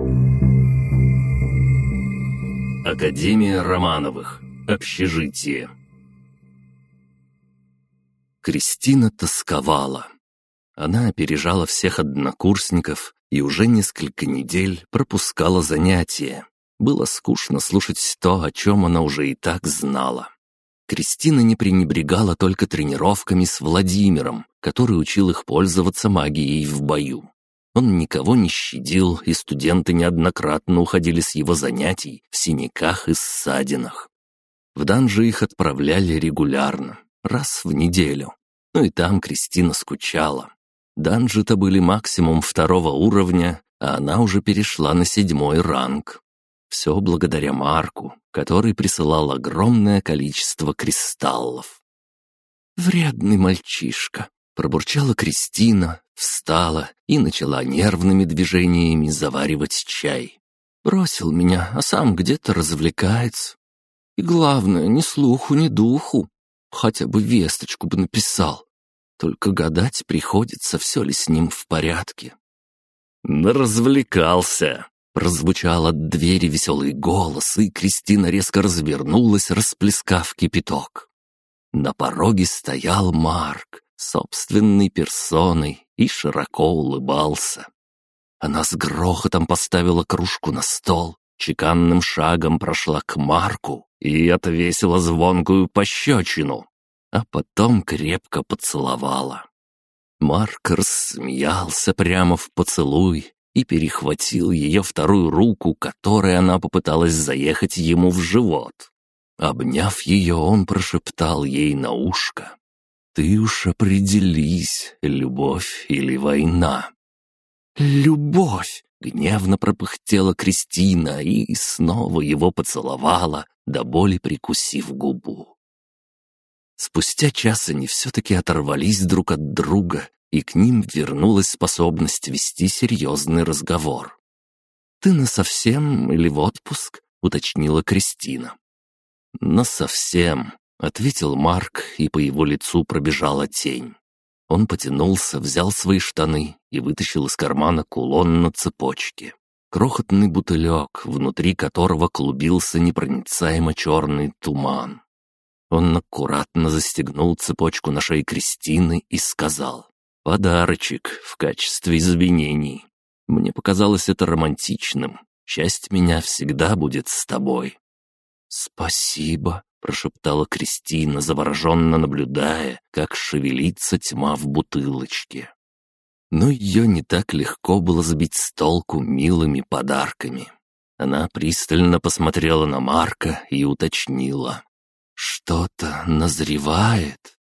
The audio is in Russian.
Академия Романовых. Общежитие. Кристина тосковала. Она опережала всех однокурсников и уже несколько недель пропускала занятия. Было скучно слушать то, о чем она уже и так знала. Кристина не пренебрегала только тренировками с Владимиром, который учил их пользоваться магией в бою. Он никого не щадил, и студенты неоднократно уходили с его занятий в синяках и ссадинах. В данжи их отправляли регулярно, раз в неделю. Ну и там Кристина скучала. Данжи-то были максимум 2-го уровня, а она уже перешла на 7-й ранг. Все благодаря Марку, который присылал огромное количество кристаллов. «Вредный мальчишка», — пробурчала Кристина, встала и начала нервными движениями заваривать чай. Бросил меня, а сам где-то развлекается. И главное, ни слуху, ни духу. Хотя бы весточку бы написал. Только гадать приходится, все ли с ним в порядке. «Развлекался!» — прозвучал от двери веселый голос, и Кристина резко развернулась, расплескав кипяток. На пороге стоял Марк, собственной персоной, и широко улыбался. Она с грохотом поставила кружку на стол, чеканным шагом прошла к Марку и отвесила звонкую пощечину, а потом крепко поцеловала. Марк рассмеялся прямо в поцелуй и перехватил ее вторую руку, которой она попыталась заехать ему в живот. Обняв ее, он прошептал ей на ушко: «Ты уж определись, любовь или война». «Любовь!» — гневно пропыхтела Кристина и снова его поцеловала, до боли прикусив губу. Спустя час они все-таки оторвались друг от друга, и к ним вернулась способность вести серьезный разговор. «Ты насовсем или в отпуск?» — уточнила Кристина. «Насовсем», — ответил Марк, и по его лицу пробежала тень. Он потянулся, взял свои штаны и вытащил из кармана кулон на цепочке. Крохотный бутылек, внутри которого клубился непроницаемо черный туман. Он аккуратно застегнул цепочку на шее Кристины и сказал: «Подарочек в качестве извинений. Мне показалось это романтичным. Часть меня всегда будет с тобой». «Спасибо», — прошептала Кристина, завороженно наблюдая, как шевелится тьма в бутылочке. Но ее не так легко было сбить с толку милыми подарками. Она пристально посмотрела на Марка и уточнила: «Что-то назревает?»